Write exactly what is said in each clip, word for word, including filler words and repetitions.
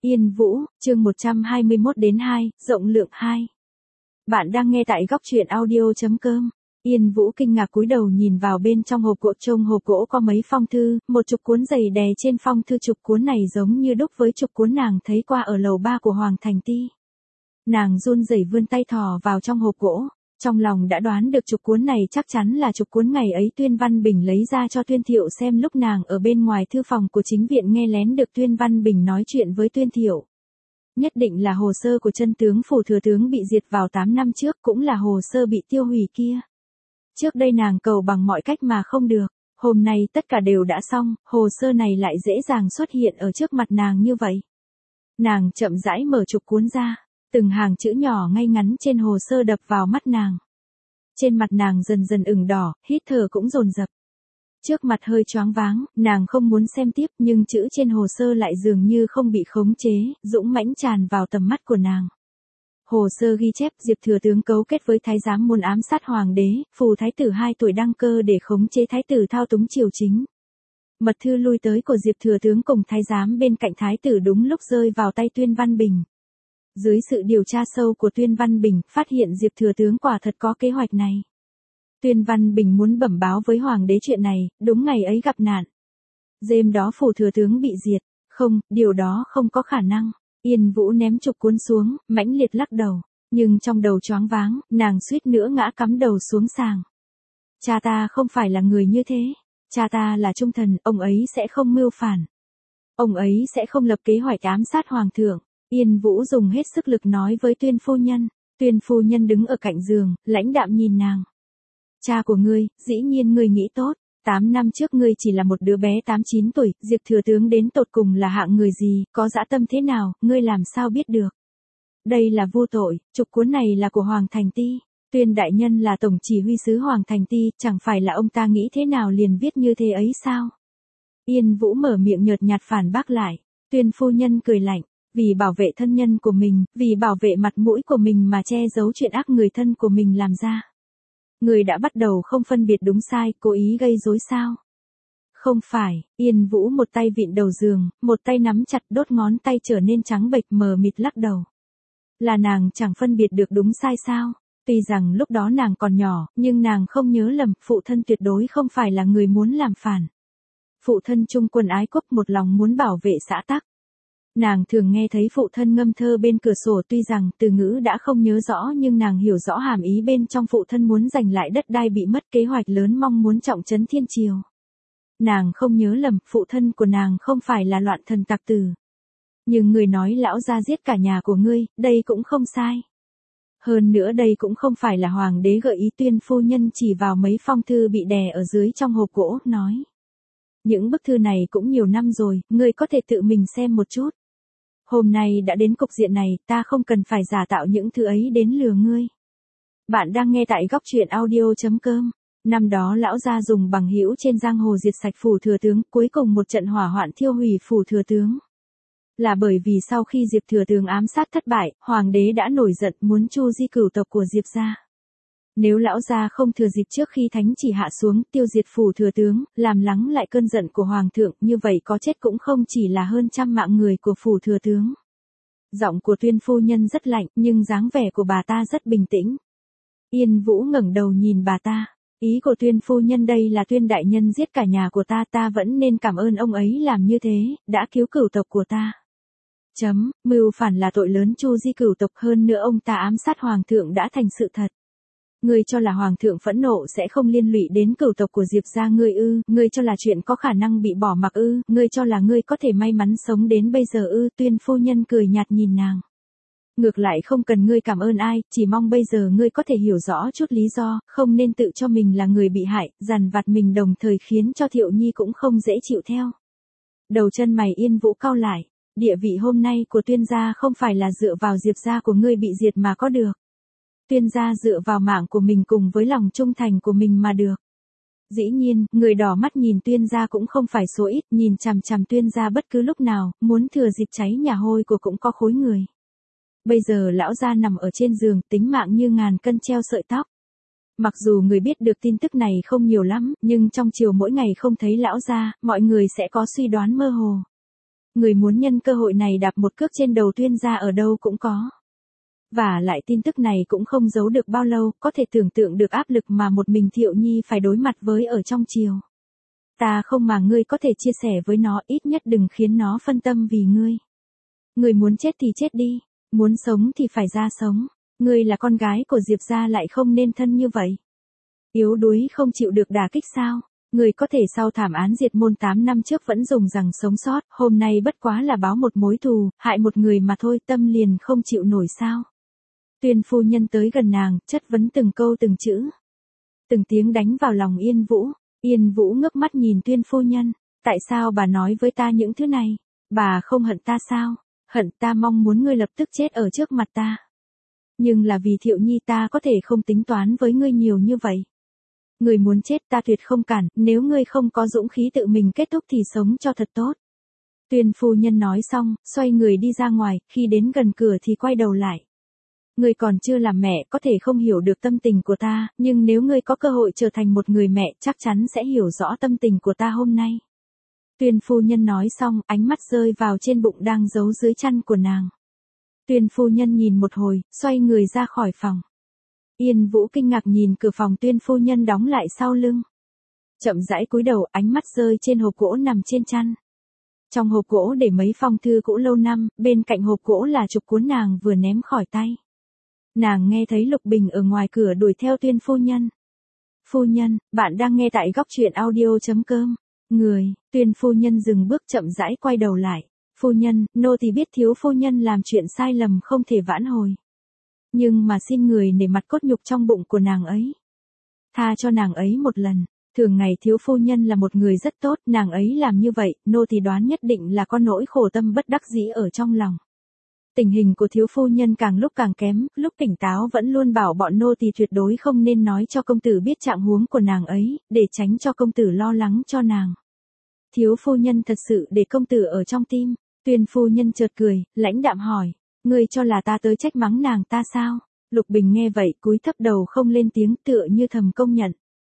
Yên Vũ, chương một trăm hai mươi mốt đến hai, rộng lượng hai. Bạn đang nghe tại góc truyện audio chấm com. Yên Vũ kinh ngạc cúi đầu nhìn vào bên trong hộp gỗ, trông hộp gỗ có mấy phong thư, một chục cuốn dày đè trên phong thư, chục cuốn này giống như đúc với chục cuốn nàng thấy qua ở lầu ba của Hoàng Thành Ti. Nàng run rẩy vươn tay thò vào trong hộp gỗ, trong lòng đã đoán được chục cuốn này chắc chắn là chục cuốn ngày ấy Tuyên Văn Bình lấy ra cho Tuyên Thiệu xem lúc nàng ở bên ngoài thư phòng của chính viện nghe lén được Tuyên Văn Bình nói chuyện với Tuyên Thiệu. Nhất định là hồ sơ của chân tướng phủ thừa tướng bị diệt vào tám năm trước, cũng là hồ sơ bị tiêu hủy kia. Trước đây nàng cầu bằng mọi cách mà không được, hôm nay tất cả đều đã xong, hồ sơ này lại dễ dàng xuất hiện ở trước mặt nàng như vậy. Nàng chậm rãi mở chục cuốn ra, từng hàng chữ nhỏ ngay ngắn trên hồ sơ đập vào mắt nàng. Trên mặt nàng dần dần ửng đỏ, hít thở cũng dồn dập. Trước mặt hơi choáng váng, nàng không muốn xem tiếp, nhưng chữ trên hồ sơ lại dường như không bị khống chế, dũng mãnh tràn vào tầm mắt của nàng. Hồ sơ ghi chép Diệp thừa tướng cấu kết với thái giám muốn ám sát hoàng đế, phù thái tử hai tuổi đăng cơ để khống chế thái tử thao túng triều chính. Mật thư lui tới của Diệp thừa tướng cùng thái giám bên cạnh thái tử đúng lúc rơi vào tay Tuyên Văn Bình. Dưới sự điều tra sâu của Tuyên Văn Bình, phát hiện Diệp thừa tướng quả thật có kế hoạch này. Tuyên Văn Bình muốn bẩm báo với hoàng đế chuyện này, đúng ngày ấy gặp nạn. Đêm đó phủ thừa tướng bị diệt, không, điều đó không có khả năng. Yên Vũ ném chục cuốn xuống, mãnh liệt lắc đầu, nhưng trong đầu choáng váng, nàng suýt nữa ngã cắm đầu xuống sàng. Cha ta không phải là người như thế, cha ta là trung thần, ông ấy sẽ không mưu phản. Ông ấy sẽ không lập kế hoạch ám sát hoàng thượng. Yên Vũ dùng hết sức lực nói với Tuyên phu nhân. Tuyên phu nhân đứng ở cạnh giường, lãnh đạm nhìn nàng. Cha của ngươi, dĩ nhiên ngươi nghĩ tốt, tám năm trước ngươi chỉ là một đứa bé tám chín tuổi, Diệp thừa tướng đến tột cùng là hạng người gì, có dã tâm thế nào, ngươi làm sao biết được. Đây là vô tội, chục cuốn này là của Hoàng Thành Ti, Tuyên đại nhân là tổng chỉ huy sứ Hoàng Thành Ti, chẳng phải là ông ta nghĩ thế nào liền viết như thế ấy sao? Yên Vũ mở miệng nhợt nhạt phản bác lại. Tuyên phu nhân cười lạnh. Vì bảo vệ thân nhân của mình, vì bảo vệ mặt mũi của mình mà che giấu chuyện ác người thân của mình làm ra. Người đã bắt đầu không phân biệt đúng sai, cố ý gây rối sao? Không phải. Yên Vũ một tay vịn đầu giường, một tay nắm chặt đốt ngón tay trở nên trắng bệch, mờ mịt lắc đầu. Là nàng chẳng phân biệt được đúng sai sao? Tuy rằng lúc đó nàng còn nhỏ, nhưng nàng không nhớ lầm, phụ thân tuyệt đối không phải là người muốn làm phản. Phụ thân trung quân ái quốc, một lòng muốn bảo vệ xã tắc. Nàng thường nghe thấy phụ thân ngâm thơ bên cửa sổ, tuy rằng từ ngữ đã không nhớ rõ nhưng nàng hiểu rõ hàm ý bên trong, phụ thân muốn giành lại đất đai bị mất, kế hoạch lớn mong muốn trọng trấn thiên triều. Nàng không nhớ lầm, phụ thân của nàng không phải là loạn thần tặc tử. Nhưng người nói lão gia giết cả nhà của ngươi, đây cũng không sai. Hơn nữa đây cũng không phải là hoàng đế gợi ý. Tuyên phu nhân chỉ vào mấy phong thư bị đè ở dưới trong hộp gỗ, nói. Những bức thư này cũng nhiều năm rồi, ngươi có thể tự mình xem một chút. Hôm nay đã đến cục diện này, ta không cần phải giả tạo những thứ ấy đến lừa ngươi. Bạn đang nghe tại góc truyện audio chấm com. Năm đó lão gia dùng bằng hữu trên giang hồ diệt sạch phủ thừa tướng, cuối cùng một trận hỏa hoạn thiêu hủy phủ thừa tướng. Là bởi vì sau khi Diệp thừa tướng ám sát thất bại, hoàng đế đã nổi giận muốn chu di cửu tộc của Diệp gia. Nếu lão gia không thừa dịp trước khi thánh chỉ hạ xuống, tiêu diệt phủ thừa tướng, làm lắng lại cơn giận của hoàng thượng, như vậy có chết cũng không chỉ là hơn trăm mạng người của phủ thừa tướng. Giọng của Tuyên phu nhân rất lạnh, nhưng dáng vẻ của bà ta rất bình tĩnh. Yên Vũ ngẩng đầu nhìn bà ta. Ý của Tuyên phu nhân đây là Tuyên đại nhân giết cả nhà của ta, ta vẫn nên cảm ơn ông ấy làm như thế, đã cứu cửu tộc của ta. Chấm, mưu phản là tội lớn chu di cửu tộc, hơn nữa ông ta ám sát hoàng thượng đã thành sự thật. Ngươi cho là hoàng thượng phẫn nộ sẽ không liên lụy đến cửu tộc của Diệp gia ngươi ư, ngươi cho là chuyện có khả năng bị bỏ mặc ư, ngươi cho là ngươi có thể may mắn sống đến bây giờ ư. Tuyên phu nhân cười nhạt nhìn nàng. Ngược lại không cần ngươi cảm ơn ai, chỉ mong bây giờ ngươi có thể hiểu rõ chút lý do, không nên tự cho mình là người bị hại, dằn vặt mình đồng thời khiến cho Thiệu Nhi cũng không dễ chịu theo. Đầu chân mày Yên Vũ cau lại, địa vị hôm nay của Tuyên gia không phải là dựa vào Diệp gia của ngươi bị diệt mà có được. Tuyên gia dựa vào mạng của mình cùng với lòng trung thành của mình mà được. Dĩ nhiên, người đỏ mắt nhìn Tuyên gia cũng không phải số ít, nhìn chằm chằm Tuyên gia bất cứ lúc nào, muốn thừa dịp cháy nhà hôi của cũng có khối người. Bây giờ lão gia nằm ở trên giường, tính mạng như ngàn cân treo sợi tóc. Mặc dù người biết được tin tức này không nhiều lắm, nhưng trong chiều mỗi ngày không thấy lão gia, mọi người sẽ có suy đoán mơ hồ. Người muốn nhân cơ hội này đạp một cước trên đầu Tuyên gia ở đâu cũng có. Và lại tin tức này cũng không giấu được bao lâu, có thể tưởng tượng được áp lực mà một mình Thiệu Nhi phải đối mặt với ở trong triều. Ta không mà ngươi có thể chia sẻ với nó, ít nhất đừng khiến nó phân tâm vì ngươi. Ngươi muốn chết thì chết đi, muốn sống thì phải ra sống. Ngươi là con gái của Diệp gia lại không nên thân như vậy. Yếu đuối không chịu được đả kích sao? Ngươi có thể sau thảm án diệt môn tám năm trước vẫn dùng rằng sống sót, hôm nay bất quá là báo một mối thù, hại một người mà thôi, tâm liền không chịu nổi sao? Tuyên phu nhân tới gần nàng, chất vấn từng câu từng chữ. Từng tiếng đánh vào lòng Yên Vũ. Yên Vũ ngước mắt nhìn Tuyên phu nhân. Tại sao bà nói với ta những thứ này? Bà không hận ta sao? Hận ta mong muốn ngươi lập tức chết ở trước mặt ta. Nhưng là vì Thiệu Nhi ta có thể không tính toán với ngươi nhiều như vậy. Ngươi muốn chết ta tuyệt không cản, nếu ngươi không có dũng khí tự mình kết thúc thì sống cho thật tốt. Tuyên phu nhân nói xong, xoay người đi ra ngoài, khi đến gần cửa thì quay đầu lại. Ngươi còn chưa làm mẹ có thể không hiểu được tâm tình của ta, nhưng nếu ngươi có cơ hội trở thành một người mẹ chắc chắn sẽ hiểu rõ tâm tình của ta hôm nay. Tuyên phu nhân nói xong, ánh mắt rơi vào trên bụng đang giấu dưới chăn của nàng. Tuyên phu nhân nhìn một hồi, xoay người ra khỏi phòng. Yên Vũ kinh ngạc nhìn cửa phòng Tuyên phu nhân đóng lại sau lưng. Chậm rãi cúi đầu, ánh mắt rơi trên hộp gỗ nằm trên chăn. Trong hộp gỗ để mấy phong thư cũ lâu năm, bên cạnh hộp gỗ là chục cuốn nàng vừa ném khỏi tay. Nàng nghe thấy Lục Bình ở ngoài cửa đuổi theo Tuyên phu nhân. Phu nhân, bạn đang nghe tại góc truyện audio chấm com. Người, Tuyên phu nhân dừng bước chậm rãi quay đầu lại. Phu nhân, nô tỳ biết thiếu phu nhân làm chuyện sai lầm không thể vãn hồi. Nhưng mà xin người nể mặt cốt nhục trong bụng của nàng ấy. Tha cho nàng ấy một lần. Thường ngày thiếu phu nhân là một người rất tốt, nàng ấy làm như vậy, nô tỳ đoán nhất định là có nỗi khổ tâm bất đắc dĩ ở trong lòng. Tình hình của thiếu phu nhân càng lúc càng kém, lúc tỉnh táo vẫn luôn bảo bọn nô tỳ tuyệt đối không nên nói cho công tử biết trạng huống của nàng ấy, để tránh cho công tử lo lắng cho nàng. Thiếu phu nhân thật sự để công tử ở trong tim. Tuyên phu nhân chợt cười, lãnh đạm hỏi, ngươi cho là ta tới trách mắng nàng ta sao? Lục Bình nghe vậy cúi thấp đầu không lên tiếng, tựa như thầm công nhận.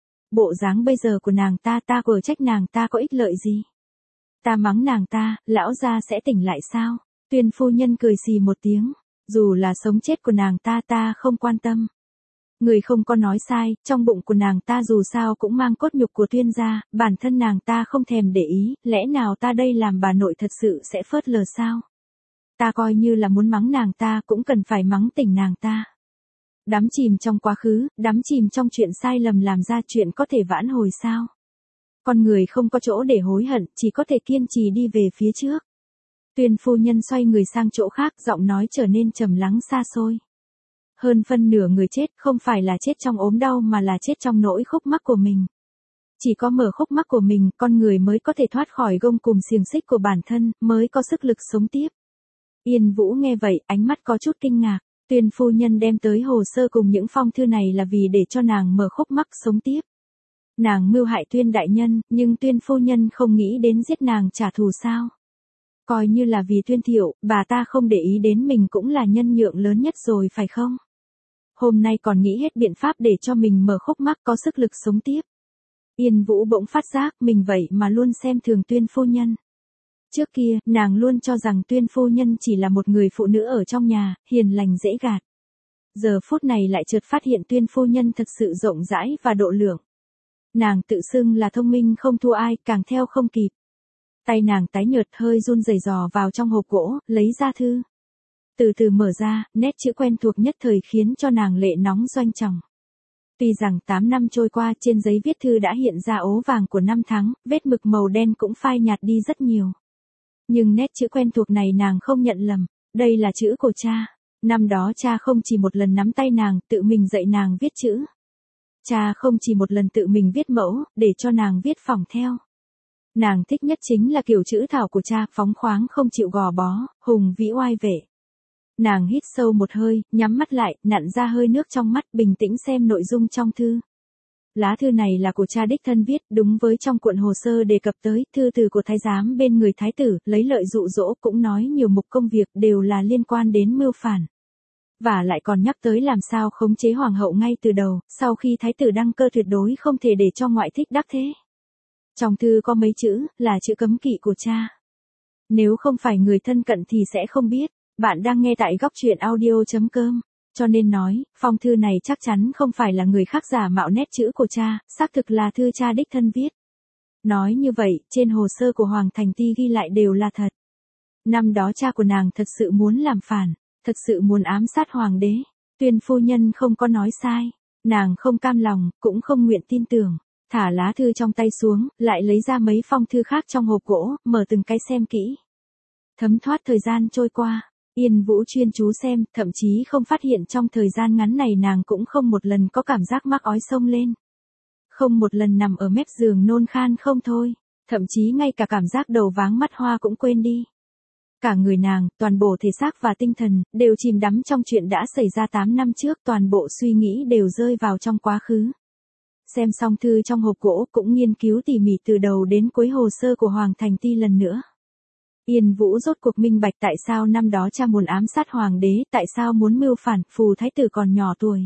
Bộ dáng bây giờ của nàng ta ta của trách nàng ta có ích lợi gì? Ta mắng nàng ta, lão gia sẽ tỉnh lại sao? Tuyên phu nhân cười xì một tiếng, dù là sống chết của nàng ta ta không quan tâm. Người không có nói sai, trong bụng của nàng ta dù sao cũng mang cốt nhục của Tuyên gia, bản thân nàng ta không thèm để ý, lẽ nào ta đây làm bà nội thật sự sẽ phớt lờ sao? Ta coi như là muốn mắng nàng ta cũng cần phải mắng tỉnh nàng ta. Đắm chìm trong quá khứ, đắm chìm trong chuyện sai lầm làm ra chuyện có thể vãn hồi sao? Con người không có chỗ để hối hận, chỉ có thể kiên trì đi về phía trước. Tuyên phu nhân xoay người sang chỗ khác, giọng nói trở nên trầm lắng xa xôi. Hơn phân nửa người chết không phải là chết trong ốm đau mà là chết trong nỗi khúc mắc của mình. Chỉ có mở khúc mắc của mình, con người mới có thể thoát khỏi gông cùm xiềng xích của bản thân, mới có sức lực sống tiếp. Yên Vũ nghe vậy, ánh mắt có chút kinh ngạc. Tuyên phu nhân đem tới hồ sơ cùng những phong thư này là vì để cho nàng mở khúc mắc sống tiếp. Nàng mưu hại Tuyên đại nhân, nhưng Tuyên phu nhân không nghĩ đến giết nàng trả thù sao? Coi như là vì Tuyên Thiệu, bà ta không để ý đến mình cũng là nhân nhượng lớn nhất rồi phải không? Hôm nay còn nghĩ hết biện pháp để cho mình mở khúc mắc có sức lực sống tiếp. Yên Vũ bỗng phát giác mình vậy mà luôn xem thường Tuyên phu nhân. Trước kia, nàng luôn cho rằng Tuyên phu nhân chỉ là một người phụ nữ ở trong nhà, hiền lành dễ gạt. Giờ phút này lại chợt phát hiện Tuyên phu nhân thật sự rộng rãi và độ lượng. Nàng tự xưng là thông minh không thua ai, càng theo không kịp. Tay nàng tái nhợt hơi run rẩy dò vào trong hộp gỗ, lấy ra thư. Từ từ mở ra, nét chữ quen thuộc nhất thời khiến cho nàng lệ nóng doanh tròng. Tuy rằng tám năm trôi qua trên giấy viết thư đã hiện ra ố vàng của năm tháng, vết mực màu đen cũng phai nhạt đi rất nhiều. Nhưng nét chữ quen thuộc này nàng không nhận lầm, đây là chữ của cha. Năm đó cha không chỉ một lần nắm tay nàng, tự mình dạy nàng viết chữ. Cha không chỉ một lần tự mình viết mẫu, để cho nàng viết phỏng theo. Nàng thích nhất chính là kiểu chữ thảo của cha, phóng khoáng không chịu gò bó, hùng vĩ oai vệ. Nàng hít sâu một hơi, nhắm mắt lại, nặn ra hơi nước trong mắt, bình tĩnh xem nội dung trong thư. Lá thư này là của cha đích thân viết, đúng với trong cuộn hồ sơ đề cập tới, thư từ của thái giám bên người thái tử, lấy lợi dụ dỗ, cũng nói nhiều mục công việc đều là liên quan đến mưu phản. Và lại còn nhắc tới làm sao khống chế hoàng hậu ngay từ đầu, sau khi thái tử đăng cơ tuyệt đối không thể để cho ngoại thích đắc thế. Trong thư có mấy chữ, là chữ cấm kỵ của cha. Nếu không phải người thân cận thì sẽ không biết. Bạn đang nghe tại góc truyện audio.com. Cho nên nói, phong thư này chắc chắn không phải là người khác giả mạo nét chữ của cha, xác thực là thư cha đích thân viết. Nói như vậy, trên hồ sơ của Hoàng Thành Ti ghi lại đều là thật. Năm đó cha của nàng thật sự muốn làm phản, thật sự muốn ám sát hoàng đế. Tuyên phu nhân không có nói sai. Nàng không cam lòng, cũng không nguyện tin tưởng. Thả lá thư trong tay xuống, lại lấy ra mấy phong thư khác trong hộp gỗ, mở từng cái xem kỹ. Thấm thoát thời gian trôi qua, Yên Vũ chuyên chú xem, thậm chí không phát hiện trong thời gian ngắn này nàng cũng không một lần có cảm giác mắc ói xông lên. Không một lần nằm ở mép giường nôn khan không thôi, thậm chí ngay cả cảm giác đầu váng mắt hoa cũng quên đi. Cả người nàng, toàn bộ thể xác và tinh thần, đều chìm đắm trong chuyện đã xảy ra tám năm trước, toàn bộ suy nghĩ đều rơi vào trong quá khứ. Xem xong thư trong hộp gỗ cũng nghiên cứu tỉ mỉ từ đầu đến cuối hồ sơ của Hoàng Thành Ti lần nữa. Yên Vũ rốt cuộc minh bạch tại sao năm đó cha muốn ám sát hoàng đế, tại sao muốn mưu phản, phù thái tử còn nhỏ tuổi.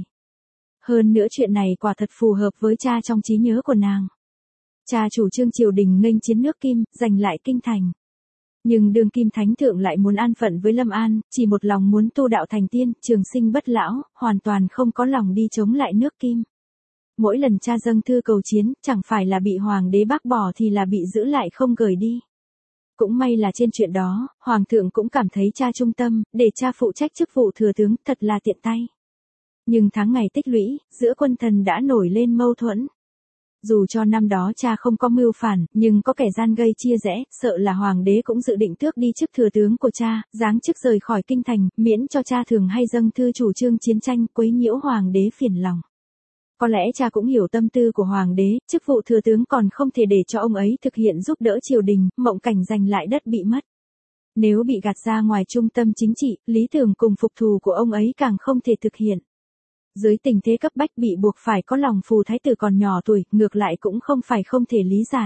Hơn nữa chuyện này quả thật phù hợp với cha trong trí nhớ của nàng. Cha chủ trương triều đình nghênh chiến nước Kim, giành lại kinh thành. Nhưng đương kim thánh thượng lại muốn an phận với Lâm An, chỉ một lòng muốn tu đạo thành tiên, trường sinh bất lão, hoàn toàn không có lòng đi chống lại nước Kim. Mỗi lần cha dâng thư cầu chiến, chẳng phải là bị hoàng đế bác bỏ thì là bị giữ lại không gửi đi. Cũng may là trên chuyện đó, hoàng thượng cũng cảm thấy cha trung tâm, để cha phụ trách chức vụ thừa tướng, thật là tiện tay. Nhưng tháng ngày tích lũy, giữa quân thần đã nổi lên mâu thuẫn. Dù cho năm đó cha không có mưu phản, nhưng có kẻ gian gây chia rẽ, sợ là hoàng đế cũng dự định tước đi chức thừa tướng của cha, giáng chức rời khỏi kinh thành, miễn cho cha thường hay dâng thư chủ trương chiến tranh, quấy nhiễu hoàng đế phiền lòng. Có lẽ cha cũng hiểu tâm tư của hoàng đế, chức vụ thừa tướng còn không thể để cho ông ấy thực hiện giúp đỡ triều đình, mộng cảnh giành lại đất bị mất. Nếu bị gạt ra ngoài trung tâm chính trị, lý tưởng cùng phục thù của ông ấy càng không thể thực hiện. Dưới tình thế cấp bách bị buộc phải có lòng phù thái tử còn nhỏ tuổi, ngược lại cũng không phải không thể lý giải.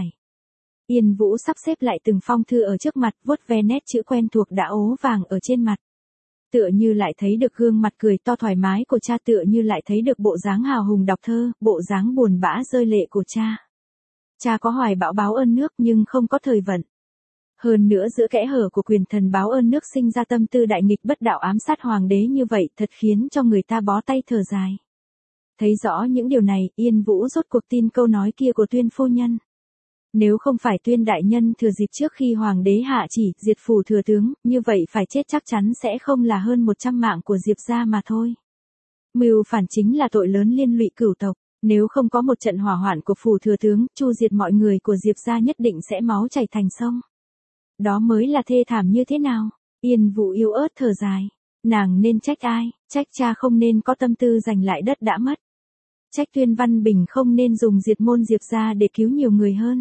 Yên Vũ sắp xếp lại từng phong thư ở trước mặt, vuốt ve nét chữ quen thuộc đã ố vàng ở trên mặt. Tựa như lại thấy được gương mặt cười to thoải mái của cha, tựa như lại thấy được bộ dáng hào hùng đọc thơ, bộ dáng buồn bã rơi lệ của cha. Cha có hoài bão báo ơn nước nhưng không có thời vận. Hơn nữa giữa kẽ hở của quyền thần báo ơn nước sinh ra tâm tư đại nghịch bất đạo ám sát hoàng đế như vậy, thật khiến cho người ta bó tay thở dài. Thấy rõ những điều này, Yên Vũ rốt cuộc tin câu nói kia của Tuyên phu nhân. Nếu không phải Tuyên đại nhân thừa dịp trước khi hoàng đế hạ chỉ diệt phủ thừa tướng, như vậy phải chết chắc chắn sẽ không là hơn một trăm mạng của Diệp gia mà thôi. Mưu phản chính là tội lớn liên lụy cửu tộc, nếu không có một trận hỏa hoạn của phủ thừa tướng, chu diệt mọi người của Diệp gia nhất định sẽ máu chảy thành sông. Đó mới là thê thảm như thế nào? Yên Vũ yếu ớt thở dài. Nàng nên trách ai? Trách cha không nên có tâm tư giành lại đất đã mất. Trách Tuyên Văn Bình không nên dùng diệt môn Diệp gia để cứu nhiều người hơn.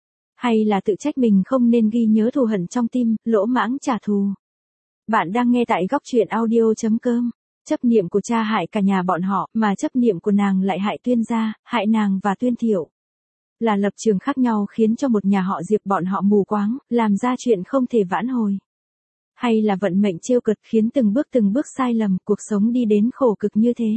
Hay là tự trách mình không nên ghi nhớ thù hận trong tim, lỗ mãng trả thù. Bạn đang nghe tại góc truyện audio.com. Chấp niệm của cha hại cả nhà bọn họ, mà chấp niệm của nàng lại hại Tuyên gia, hại nàng và Tuyên Thiệu. Là lập trường khác nhau khiến cho một nhà họ Diệp bọn họ mù quáng, làm ra chuyện không thể vãn hồi. Hay là vận mệnh trêu cợt khiến từng bước từng bước sai lầm, cuộc sống đi đến khổ cực như thế.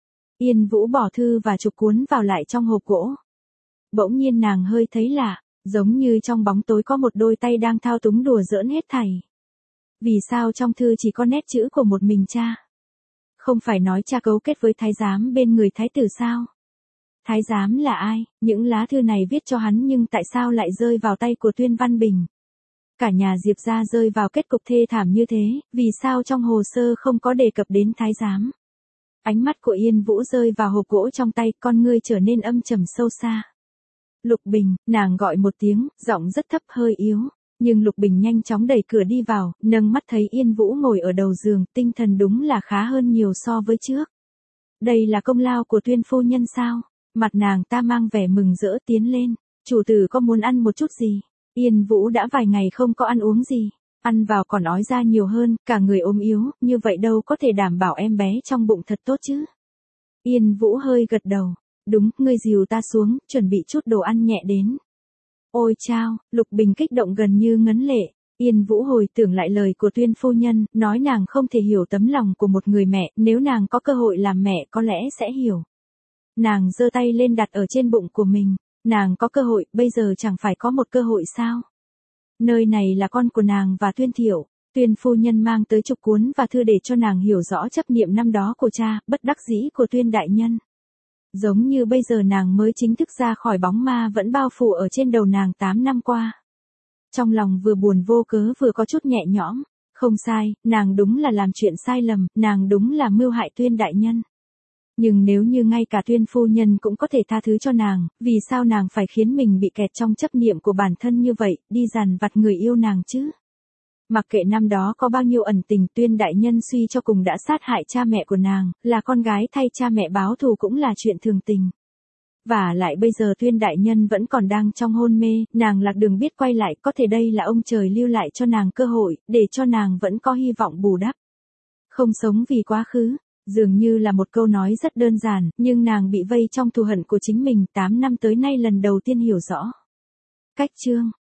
Yên Vũ bỏ thư và chụp cuốn vào lại trong hộp gỗ. Bỗng nhiên nàng hơi thấy lạ, giống như trong bóng tối có một đôi tay đang thao túng đùa giỡn hết thảy. Vì sao trong thư chỉ có nét chữ của một mình cha? Không phải nói cha cấu kết với thái giám bên người thái tử sao? Thái giám là ai? Những lá thư này viết cho hắn nhưng tại sao lại rơi vào tay của Tuyên Văn Bình? Cả nhà Diệp gia rơi vào kết cục thê thảm như thế, vì sao trong hồ sơ không có đề cập đến thái giám? Ánh mắt của Yên Vũ rơi vào hộp gỗ trong tay, con ngươi trở nên âm trầm sâu xa. Lục Bình, nàng gọi một tiếng, giọng rất thấp hơi yếu. Nhưng Lục Bình nhanh chóng đẩy cửa đi vào, nâng mắt thấy Yên Vũ ngồi ở đầu giường, tinh thần đúng là khá hơn nhiều so với trước. Đây là công lao của Tuyên phu nhân sao? Mặt nàng ta mang vẻ mừng rỡ tiến lên. Chủ tử có muốn ăn một chút gì? Yên Vũ đã vài ngày không có ăn uống gì. Ăn vào còn ói ra nhiều hơn, cả người ốm yếu, như vậy đâu có thể đảm bảo em bé trong bụng thật tốt chứ. Yên Vũ hơi gật đầu. Đúng, ngươi dìu ta xuống, chuẩn bị chút đồ ăn nhẹ đến. Ôi chao, Lục Bình kích động gần như ngấn lệ. Yên Vũ hồi tưởng lại lời của Tuyên phu nhân, nói nàng không thể hiểu tấm lòng của một người mẹ, nếu nàng có cơ hội làm mẹ có lẽ sẽ hiểu. Nàng giơ tay lên đặt ở trên bụng của mình, nàng có cơ hội, bây giờ chẳng phải có một cơ hội sao? Nơi này là con của nàng và Tuyên Thiệu. Tuyên phu nhân mang tới chục cuốn và thư để cho nàng hiểu rõ chấp niệm năm đó của cha, bất đắc dĩ của Tuyên đại nhân. Giống như bây giờ nàng mới chính thức ra khỏi bóng ma vẫn bao phủ ở trên đầu nàng tám năm qua. Trong lòng vừa buồn vô cớ vừa có chút nhẹ nhõm. Không sai, nàng đúng là làm chuyện sai lầm, nàng đúng là mưu hại Tuyên đại nhân. Nhưng nếu như ngay cả Tuyên phu nhân cũng có thể tha thứ cho nàng, vì sao nàng phải khiến mình bị kẹt trong chấp niệm của bản thân như vậy, đi dằn vặt người yêu nàng chứ? Mặc kệ năm đó có bao nhiêu ẩn tình, Tuyên đại nhân suy cho cùng đã sát hại cha mẹ của nàng, là con gái thay cha mẹ báo thù cũng là chuyện thường tình. Và lại bây giờ Tuyên đại nhân vẫn còn đang trong hôn mê, nàng lạc đường biết quay lại, có thể đây là ông trời lưu lại cho nàng cơ hội, để cho nàng vẫn có hy vọng bù đắp. Không sống vì quá khứ, dường như là một câu nói rất đơn giản, nhưng nàng bị vây trong thù hận của chính mình, tám năm tới nay lần đầu tiên hiểu rõ. Cách chương